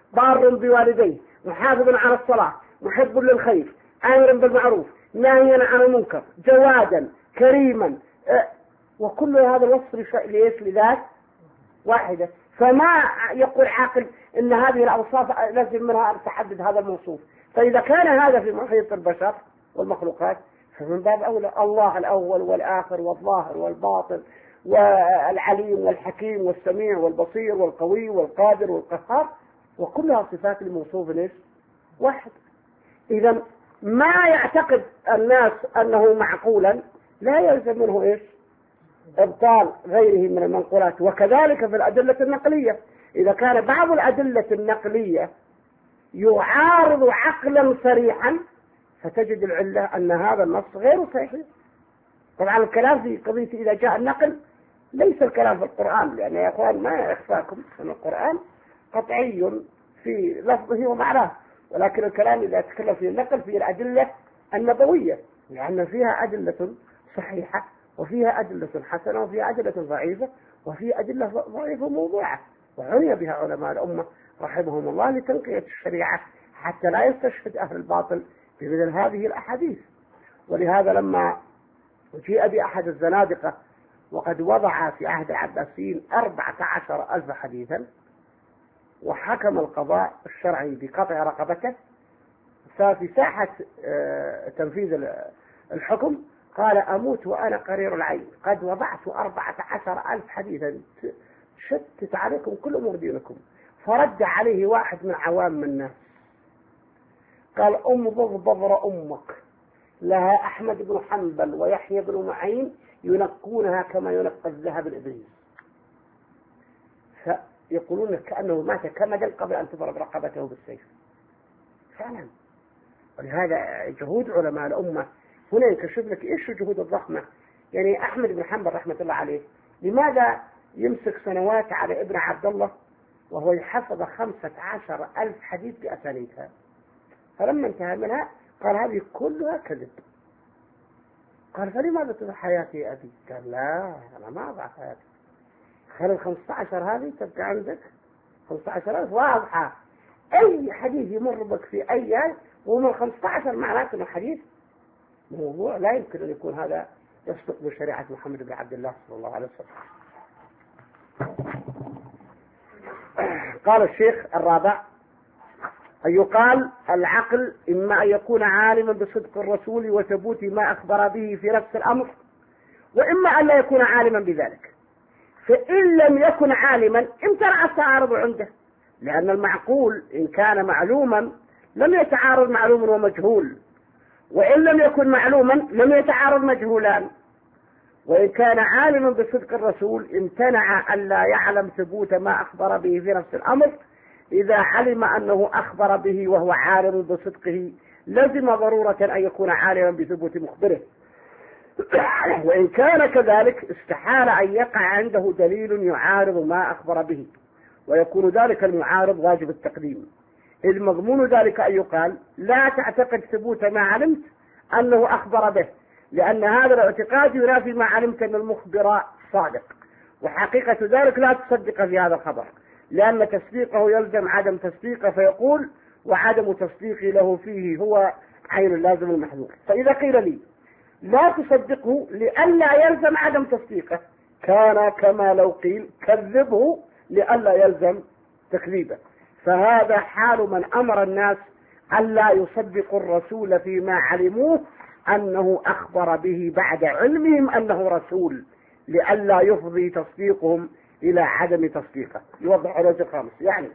بار بوالديه، محافظ على الصلاة، محب للخير، آمر بالمعروف، ناهيا عن المنكر، جوادا، كريما، أه وكل هذا الوصف ليش لذات واحدة. فما يقول عاقل ان هذه الاوصاف لازم منها ان تحدد هذا الموصوف. فاذا كان هذا في محيط البشر والمخلوقات فمن باب اولى الله الاول والاخر والظاهر والباطن والعليم والحكيم والسميع والبصير والقوي والقادر والقهار، وكلها صفات الموصوف ليش واحد. اذا ما يعتقد الناس انه معقولا لا يلزم منه ايش ابطال غيره من المنقولات. وكذلك في الادله النقليه، اذا كان بعض الادله النقليه يعارض عقلا صريحا فتجد العله ان هذا النص غير صحيح. طبعا الكلام في قضيه اذا جاء النقل ليس الكلام في القران، لان يا اخوان ما يخفاكم ان القران قطعي في لفظه ومعناه، ولكن الكلام اذا تكلم في النقل في الادله النبويه، لان فيها ادله صحيحه وفيها أدلة حسنة وفيها أدلة ضعيفة وفيها أدلة ضعيفة موضوعة، وعني بها علماء الأمة رحمهم الله لتنقية الشريعة حتى لا يستشهد أهل الباطل بمثل هذه الأحاديث. ولهذا لما جيء بأحد الزنادقة وقد وضع في عهد العباسيين أربعة عشر ألف حديثا وحكم القضاء الشرعي بقطع رقبته، ففي ساحة تنفيذ الحكم قال أموت وأنا قرير العين، قد وضعت أربعة عشر ألف حديثا شتت عليكم كل أمور دينكم. فرد عليه واحد من عوام الناس قال أمضض بضر أمك، لها أحمد بن حنبل ويحيى بن معين ينقونها كما ينقى الذهب الإبريز. فيقولون كأنه مات كمدا قبل أن تضرب رقبته بالسيف فعلا. ولهذا جهود علماء الأمة هنا ينكشف لك إيش الجهود الضخمة. يعني أحمد بن حنبل رحمة الله عليه لماذا يمسك سنوات على ابن عبد الله وهو يحفظ خمسة عشر ألف حديث بأسانيدها؟ فلما انتهى منها قال هذه كلها كذب. قال فلماذا تضع حياتي يا أبي؟ قال لا أنا ما أضع حياتي، خلي الخمسة عشر هذه تبقى عندك خمسة عشر ألف واضحة، أي حديث يمر بك في أي آية ومن خمسة عشر معناته أنه حديث موضوع لا يمكن أن يكون هذا يصدق بشريعة محمد بن عبد الله صلى الله عليه وسلم. قال الشيخ الرابع أن يقال العقل إما أن يكون عالما بصدق الرسول وثبوت ما أخبر به في نفس الأمر، وإما أن لا يكون عالما بذلك. فإن لم يكن عالما امتنع التعارض عنده، لأن المعقول إن كان معلوما لم يتعارض معلوم ومجهول، وإن لم يكن معلوما لم يتعارض مجهولان. وإن كان عالما بصدق الرسول امتنع أن لا يعلم ثبوت ما أخبر به في نفس الأمر. إذا علم أنه أخبر به وهو عالم بصدقه لزم ضرورة أن يكون عالما بثبوت مخبره. وإن كان كذلك استحال أن يقع عنده دليل يعارض ما أخبر به، ويكون ذلك المعارض واجب التقديم. إذ مضمون ذلك أن يقال لا تعتقد ثبوت ما علمت أنه أخبر به، لأن هذا الاعتقاد ينافي ما علمت أن المخبر صادق، وحقيقة ذلك لا تصدق في هذا الخبر، لأن تصديقه يلزم عدم تصديقه، فيقول وعدم تصديقي له فيه هو عين اللازم المحذور. فإذا قيل لي لا تصدقه لئلا يلزم عدم تصديقه كان كما لو قيل كذبه لئلا يلزم تكذيبه. فهذا حال من أمر الناس ألا يصدقوا الرسول فيما علموه أنه أخبر به بعد علمهم أنه رسول، لئلا يفضي تصديقهم إلى عدم تصديقه. يوضح على وجه خامس، يعني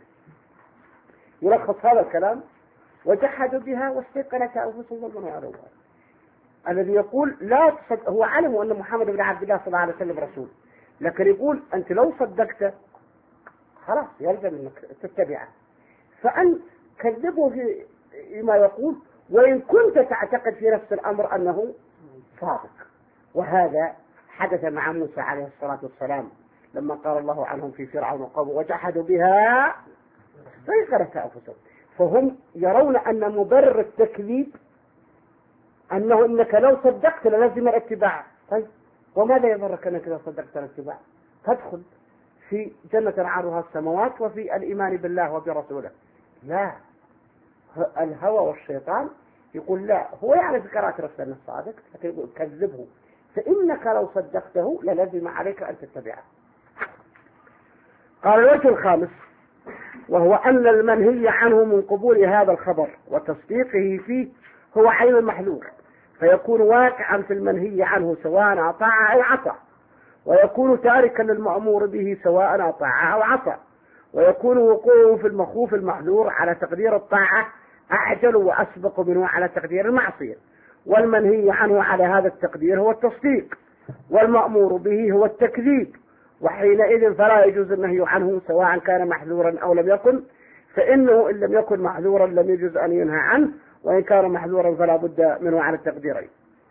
يلخص هذا الكلام: وجحدوا بها واستيقنت أنفسهم ظلما وعلوا. الذي يقول لا تصدق هو علم أن محمد بن عبد الله صلى الله عليه وسلم رسول، لكن يقول أنت لو صدقت خلاص يلزم أنك تتبعه، فأن كذبه فيما يقول وإن كنت تعتقد في نفس الأمر أنه صادق. وهذا حدث مع موسى عليه الصلاة والسلام لما قال الله عنهم في فرعون وقومه وجحدوا بها استيقنت أنفسهم. فهم يرون أن مبرر التكذيب أنه إنك لو صدقت لازم الاتباع. طيب وماذا يضرك أنك لو صدقت الاتباع؟ تدخل في جنة عرضها السماوات وفي الإيمان بالله وبرسوله. لا، الهوى والشيطان يقول لا، هو يعرف قراءة رسول الصادق لكن يقول كذبه، فإنك لو صدقته للزم عليك أن تتبعه. قال الوجه الخامس وهو أن المنهي عنه من قبول هذا الخبر وتصديقه فيه هو عين المحذور، فيكون واقعا في المنهي عنه سواء أطاع أو عصى، ويكون تاركا للمأمور به سواء أطاع أو عصى، ويكون وقوعه في المخوف المحذور على تقدير الطاعة أعجل وأسبق منه على تقدير المعصية، والمنهي عنه على هذا التقدير هو التصديق، والمأمور به هو التكذيب، وحينئذ فلا يجوز النهي عنه سواء كان محذورا أو لم يكن، فإنه إن لم يكن محذورا لم يجوز أن ينهى عنه، وإن كان محذورا فلا بد منه على التقديرين.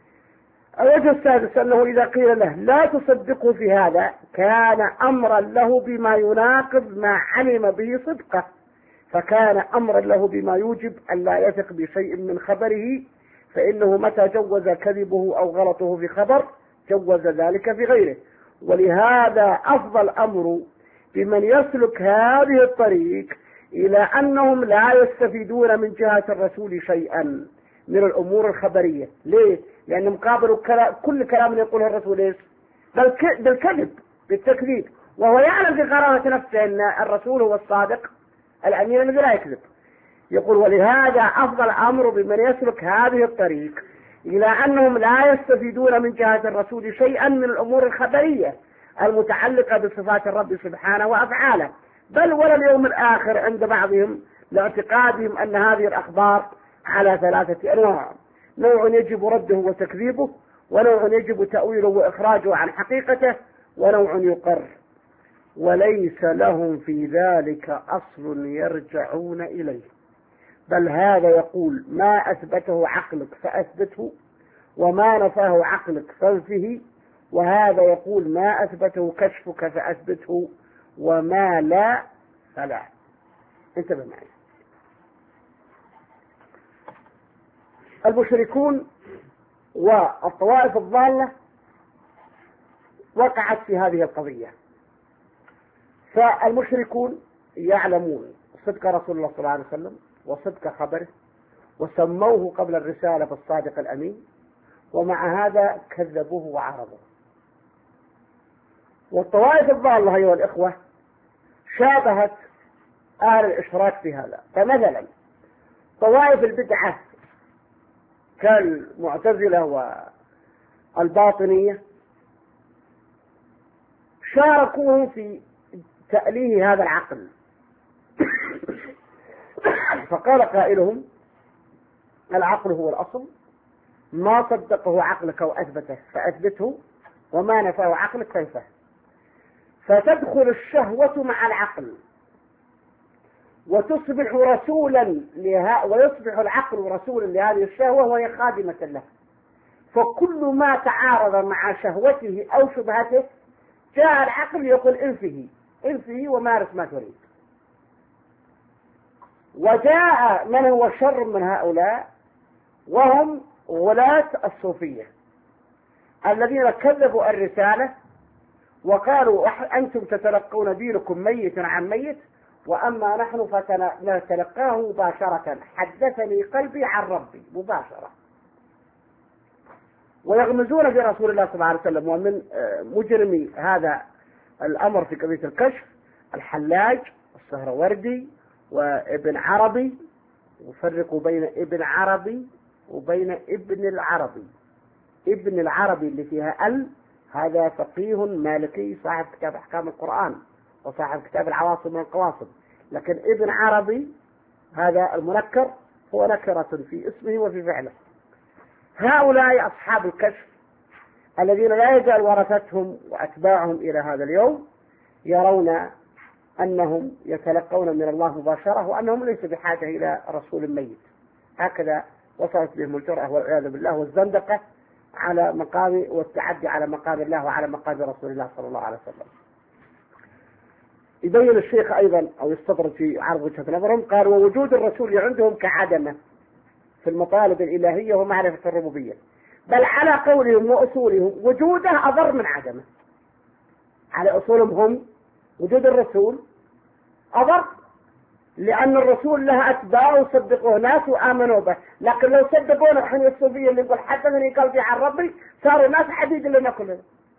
الوجه السادس أنه إذا قيل له لا تصدقه في هذا كان أمرا له بما يناقض ما علم به صدقه، فكان أمرا له بما يوجب أن لا يثق بشيء من خبره، فإنه متى جوز كذبه أو غلطه في خبر جوز ذلك في غيره. ولهذا أفضل أمر بمن يسلك هذه الطريق إلى أنهم لا يستفيدون من جهة الرسول شيئا من الأمور الخبرية. ليه؟ لأنهم قابلوا كل كلام يقوله الرسول إيش؟ بالكذب، بالتكذيب، وهو يعلم في قرارة نفسه أن الرسول هو الصادق الأمين الذي لا يكذب. يقول ولهذا أفضل أمر بمن يسلك هذه الطريق إلى أنهم لا يستفيدون من جهة الرسول شيئا من الأمور الخبرية المتعلقة بصفات الرب سبحانه وأفعاله، بل ولا اليوم الآخر عند بعضهم لاعتقادهم أن هذه الأخبار على ثلاثة أنواع: نوع يجب رده وتكذيبه، ونوع يجب تأويله وإخراجه عن حقيقته، ونوع يقر، وليس لهم في ذلك أصل يرجعون إليه، بل هذا يقول ما أثبته عقلك فأثبته، وما نفاه عقلك فانفه، وهذا يقول ما أثبته كشفك فأثبته، وما لا فلا. انتبه معي. المشركون والطوائف الضالة وقعت في هذه القضية، فالمشركون يعلمون صدق رسول الله صلى الله عليه وسلم وصدق خبره، وسموه قبل الرسالة بالصادق الأمين، ومع هذا كذبوه وعرضوه. والطوائف الضالة أيها الإخوة شابهت أهل الإشراك في هذا، فمثلا طوائف البدعة كالمعتزلة والباطنية شاركوهم في تأليه هذا العقل، فقال قائلهم العقل هو الأصل، ما صدقه عقلك وأثبته فأثبته، وما نفاه عقلك فانفه. فتدخل الشهوة مع العقل وتصبح رسولا لها، ويصبح العقل رسولا لهذه الشهوة وهي خادمة له، فكل ما تعارض مع شهوته أو شبهته جاء العقل يقول انفه انفه ومارس ما تريد. وجاء من هو شر من هؤلاء وهم غلاة الصوفية الذين كذبوا الرسالة وقالوا أنتم تتلقون دينكم ميت عن ميت، وأما نحن فنتلقاه مباشرة، حدثني قلبي عن ربي مباشرة. ويغمزون برسول الله صلى الله عليه وسلم. ومن مجرمي هذا الأمر في قضية الكشف الحلاج السهروردي وابن عربي، وفرقوا بين ابن عربي وبين ابن العربي. ابن العربي اللي فيها ال هذا فقيه مالكي صاحب كتاب أحكام القرآن وصاحب كتاب العواصم والقواصم، لكن ابن عربي هذا المنكر هو نكرة في اسمه وفي فعله. هؤلاء أصحاب الكشف الذين لا يزال ورثتهم وأتباعهم إلى هذا اليوم يرون أنهم يتلقون من الله مباشرة، وأنهم ليسوا بحاجة إلى رسول ميت. هكذا وصلت بهم الجرأة والعياذ بالله والزندقة على مقام والتعدي على مقام الله وعلى مقام رسول الله صلى الله عليه وسلم. يبين الشيخ أيضا أو يستطرد في عرض وجهة نظرهم، قال ووجود الرسول عندهم كعدمه في المطالب الإلهية ومعرفة الربوبية، بل على قولهم وأصولهم وجوده أضر من عدمه. على أصولهم هم وجود الرسول أضر لأن الرسول له أتباع وصدقوه ناس وآمنوا به، لكن لو صدقونا الحين الصوفية اللي يقول حدثني قلبي عن ربي صاروا ناس حديد لنا كلنا،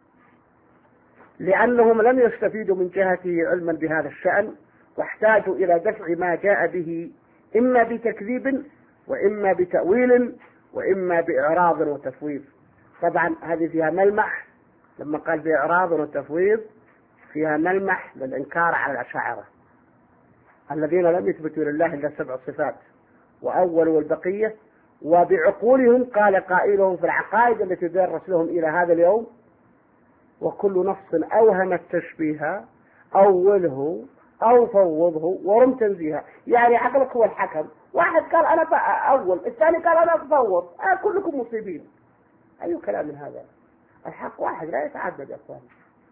لأنهم لم يستفيدوا من جهته علما بهذا الشأن، واحتاجوا إلى دفع ما جاء به إما بتكذيب وإما بتأويل وإما بإعراض وتفويض. طبعا هذه فيها ملمح، لما قال بإعراض وتفويض فيها ملمح للإنكار على الأشاعرة الذين لم يثبتوا لله إلا سبع صفات وأولوا البقية، وبعقولهم قال قائلهم في العقائد التي تدرس لهم إلى هذا اليوم: وكل نص أوهم التشبيه أوله أو فوضه ورم تنزيها. يعني عقلك هو الحكم، واحد قال أنا أول، الثاني قال أنا أفوض، آه كلكم مصيبين. أي كلام من هذا؟ الحق واحد لا يتعدد يا أخوان.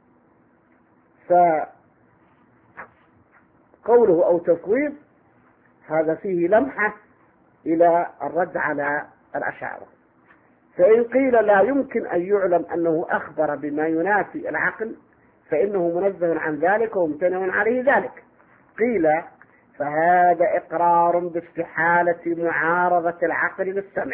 فقوله أو تفويض هذا فيه لمحة إلى الرد على الأشاعرة. فإن قيل لا يمكن أن يعلم أنه أخبر بما ينافي العقل فإنه منزه عن ذلك وممتنع عليه ذلك، قيل فهذا إقرار باستحالة معارضة العقل للسمع.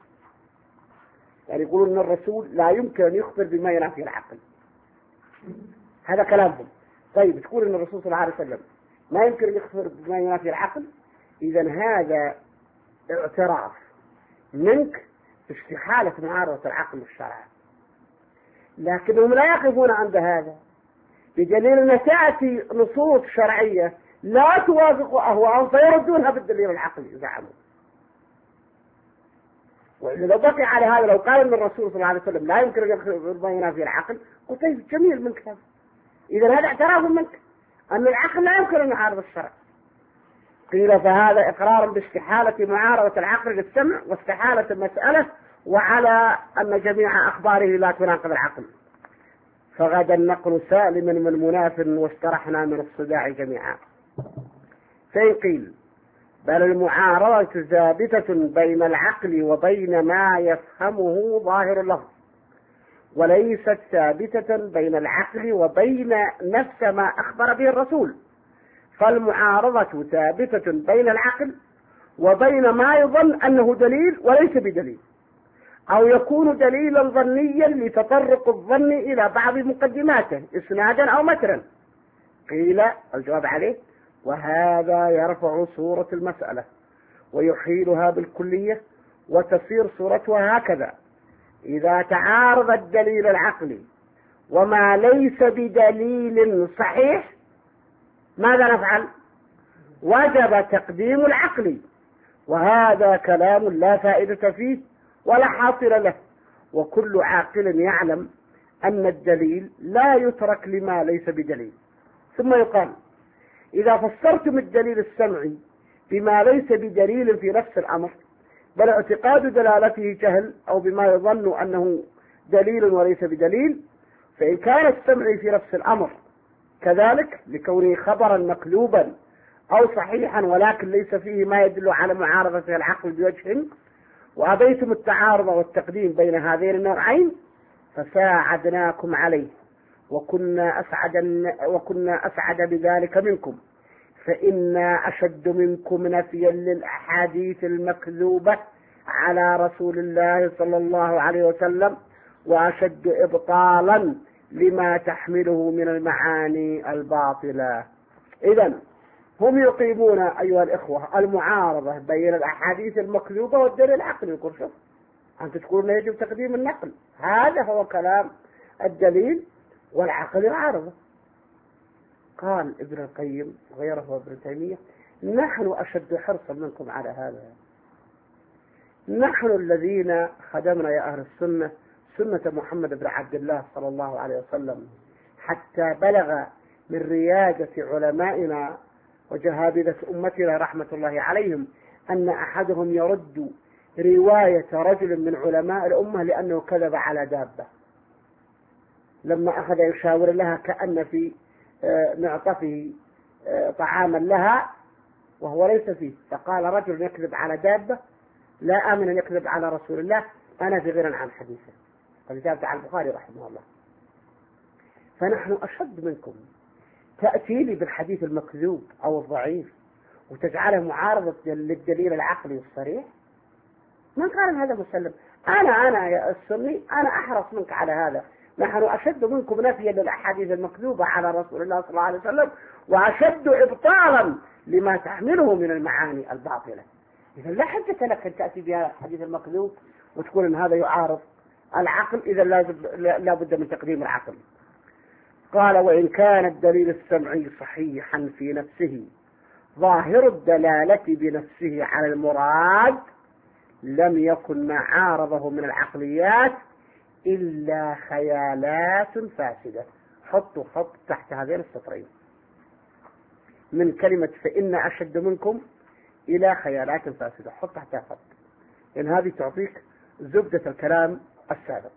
يعني يقولون أن الرسول لا يمكن أن يخبر بما ينافي العقل، هذا كلامهم. طيب تقول أن الرسول صلى الله عليه وسلم ما يمكن أن يخبر بما ينافي العقل، إذن هذا اعتراف منك باستحالة معارضة العقل للشرع، لكنهم لا يقفون عند هذا، بدليل أن تأتي نصوص شرعية لا توافق أهواءهم فيردونها بالدليل العقلي زعموا. وإذا لو بقي على هذا، لو قال أن الرسول صلى الله عليه وسلم لا يمكن أن يخبر بما ينافي العقل، قلت جميل منك هذا، إذا هذا اعتراف منك أن العقل لا يمكن أن يعارض الشرع. قيل فهذا إقرار باستحالة معارضة العقل للسمع واستحالة المسألة، وعلى أن جميع أخباره لا تناقض العقل، فغدا النقل سالما من مناف واسترحنا من الصداع جميعا. فإن قيل بل المعارضة ثابتة بين العقل وبين ما يفهمه ظاهر اللفظ، وليست ثابتة بين العقل وبين نفس ما أخبر به الرسول، فالمعارضة ثابتة بين العقل وبين ما يظن أنه دليل وليس بدليل، أو يكون دليلا ظنيا لتطرق الظن إلى بعض مقدماته إسنادا أو متنا. قيل الجواب عليه وهذا يرفع صورة المسألة ويحيلها بالكلية، وتصير صورتها هكذا: إذا تعارض الدليل العقلي وما ليس بدليل صحيح ماذا نفعل؟ وجب تقديم العقل، وهذا كلام لا فائدة فيه ولا حاصل له، وكل عاقل يعلم أن الدليل لا يترك لما ليس بدليل. ثم يقال إذا فسرتم الدليل السمعي بما ليس بدليل في نفس الأمر، بل اعتقاد دلالته جهل أو بما يظن أنه دليل وليس بدليل، فإن كان السمعي في نفس الأمر كذلك لكونه خبرا مقلوبا أو صحيحا ولكن ليس فيه ما يدل على معارضة العقل بوجه، وأبيتم التعارض والتقديم بين هذين النوعين، فساعدناكم عليه وكنا أسعد, وكنا أسعد بذلك منكم، فإنا أشد منكم نفيا للأحاديث المكذوبة على رسول الله صلى الله عليه وسلم، وأشد إبطالا لما تحمله من المعاني الباطلة. إذن هم يقيمون أيها الإخوة المعارضة بين الأحاديث المكذوبة والدليل العقلي. يقول شوف أنت تقولون يجب تقديم النقل، هذا هو كلام الدليل والعقل العارضة. قال ابن القيم وغيره ابن تيمية نحن أشد حرصا منكم على هذا، نحن الذين خدمنا يا أهل السنة سنة محمد بن عبد الله صلى الله عليه وسلم حتى بلغ من ريادة علمائنا وجهابذة أمتنا رحمة الله عليهم أن أحدهم يرد رواية رجل من علماء الأمة لأنه كذب على دابة، لما أخذ يشاور لها كأن في معطفه طعاما لها وهو ليس فيه، فقال رجل يكذب على دابة لا آمن أن يكذب على رسول الله، أنا في غير عن حديثه. فلذلك على البخاري رحمه الله. فنحن أشد منكم، تأتي لي بالحديث المكذوب أو الضعيف وتجعله معارضة للدليل العقلي الصريح؟ من قال هذا مسلم؟ أنا أنا يا السني أنا أحرص منك على هذا. نحن أشد منكم نفيا للأحاديث المكذوبة على رسول الله صلى الله عليه وسلم، وأشد إبطالا لما تحمله من المعاني الباطلة. إذا لا حجة لك أن تأتي بها الحديث المكذوب وتقول أن هذا يعارض العقل، إذا لا بد من تقديم العقل. قال: وإن كان الدليل السمعي صحيحا في نفسه ظاهر الدلالة بنفسه على المراد لم يكن ما عارضه من العقليات إلا خيالات فاسدة. حطوا خط تحت هذين السطرين من كلمة فإن أشد منكم إلى خيالات فاسدة، حط تحتها خط، لأن هذه تعطيك زبدة الكلام السابق.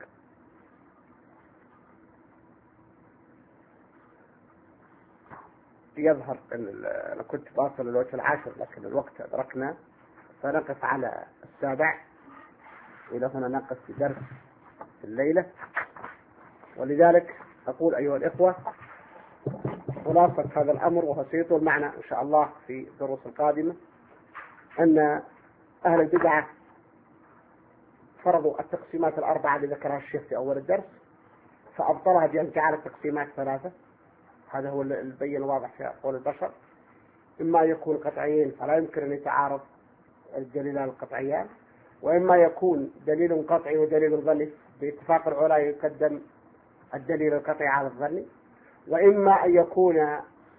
يظهر أن أنا كنت باصل الوجه العاشر لكن الوقت أدركنا، فنقف على السابع. إلى هنا نقف في درس الليلة، ولذلك أقول أيها الإخوة خلاصة هذا الأمر، وهو سيطول معنا إن شاء الله في الدروس القادمة، أن أهل البدعة فرضوا التقسيمات الأربعة اللي ذكرها الشيخ في أول الدرس، فأبطلها بأن جعل التقسيمات ثلاثة. هذا هو البين واضح في أقوال البشر. إما يكون قطعيين فلا يمكن أن يتعارض الدليلان القطعيان، وإما يكون دليل قطعي ودليل ظني، باتفاق العلماء يقدم الدليل القطعي على الظني، وإما أن يكون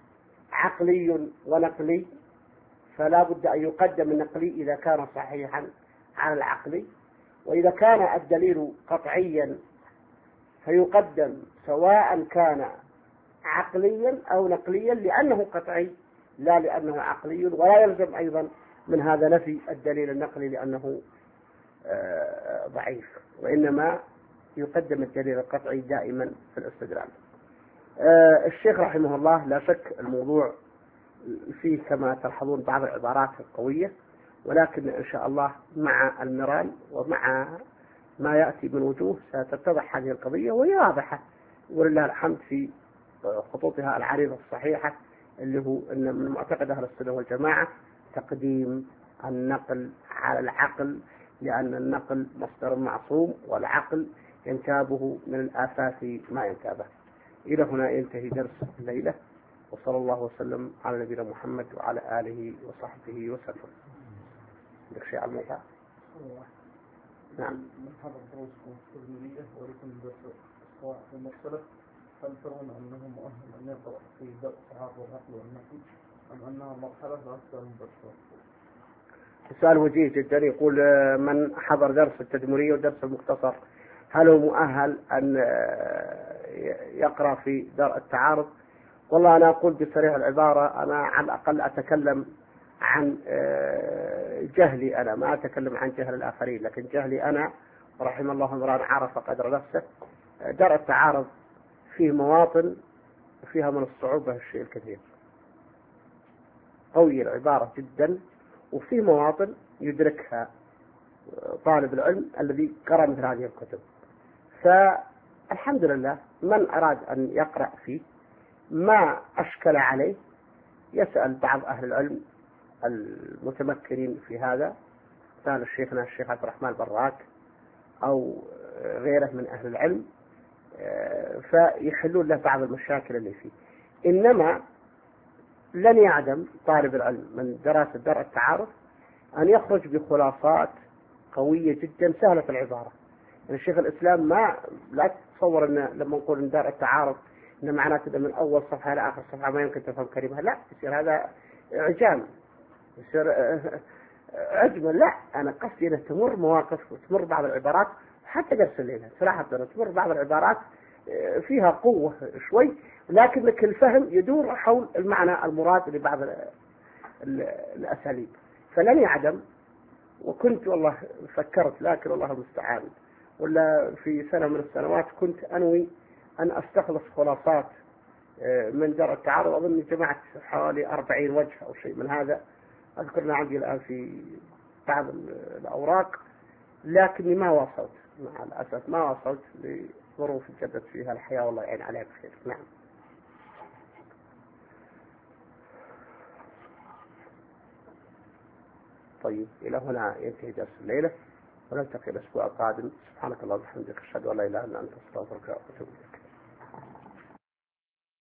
عقلي ونقلي، فلا بد أن يقدم النقلي إذا كان صحيحا على العقلي، وإذا كان الدليل قطعيا فيقدم سواء كان عقليا أو نقليا لأنه قطعي لا لأنه عقلي، ولا يلزم أيضا من هذا نفي الدليل النقلي لأنه ضعيف، وإنما يقدم الدليل القطعي دائما في الاستدلال. الشيخ رحمه الله لا شك الموضوع فيه كما تلحظون بعض العبارات القوية، ولكن إن شاء الله مع المران ومع ما يأتي من وجوه ستتضح هذه القضية، وهي واضحة ولله الحمد في خطوطها العريضة الصحيحة، اللي هو أن من معتقد أهل السنة والجماعة تقديم النقل على العقل، لأن النقل مصدر معصوم والعقل ينتابه من الآفات ما ينتابه. إلى هنا ينتهي درس الليلة، وصلى الله وسلم على نبينا محمد وعلى آله وصحبه وسلم. عندك شيء على الموضوع؟ نعم. من حضر دروسكم التجميلية ولكم درس الصواعق المرسلة، هل ترون أنه مؤهل أن يقرأ في درس تعارض العقل والنقل أم أنها مرحلة لا أكثر مباشرة؟ سؤال وجيه جدا. يقول من حضر درس التدمرية ودرس المختصر هل هو مؤهل أن يقرأ في درس التعارض؟ والله أنا أقول بصريح العبارة، أنا على الأقل أتكلم عن جهلي أنا، ما أتكلم عن جهل الآخرين، لكن جهلي أنا رحم الله امرأ عرف قدر نفسه. درس التعارض فيه مواطن فيها من الصعوبة الشيء الكثير، قوي العبارة جدا، وفي مواطن يدركها طالب العلم الذي قرأ مثل هذه الكتب. فالحمد لله من أراد أن يقرأ فيه ما أشكل عليه يسأل بعض أهل العلم المتمكنين في هذا، كان الشيخنا الشيخ عبد الرحمن البراك أو غيره من أهل العلم، فيحلون له بعض المشاكل اللي فيه. إنما لن يعدم طالب العلم من دراسة درء التعارض أن يخرج بخلاصات قوية جدا سهلة العبارة. يعني الشيخ الإسلام ما لا تتصور أن لما نقول إن درء التعارض إن معناته من أول صفحة إلى آخر صفحة ما يمكن تفهم كلمة، لا، يصير هذا إعجام، يصير أجمل. لا، أنا قصدي أن تمر مواقف وتمر بعض العبارات، حتى درس الليلة صراحة تمر بعض العبارات فيها قوة شوي، لكنك الفهم يدور حول المعنى المراد لبعض الأساليب، فلن يعدم. وكنت والله فكرت، لكن والله المستعان، ولا في سنة من السنوات كنت أنوي أن أستخلص خلاصات من درء التعارض، أظن جمعت حوالي أربعين وجه أو شيء من هذا، أذكرنا عندي الآن في بعض الأوراق، لكني ما واصلت مع الأسف، ما واصلت لظروف جدت فيها الحياة، والله يعين عليها بخير. نعم. طيب. إلى هنا ينتهي درس الليلة، ونلتقي الأسبوع القادم. سبحانك اللهم وبحمدك، أشهد أن لا إله إلا أنت، أستغفرك وأتوب إليك.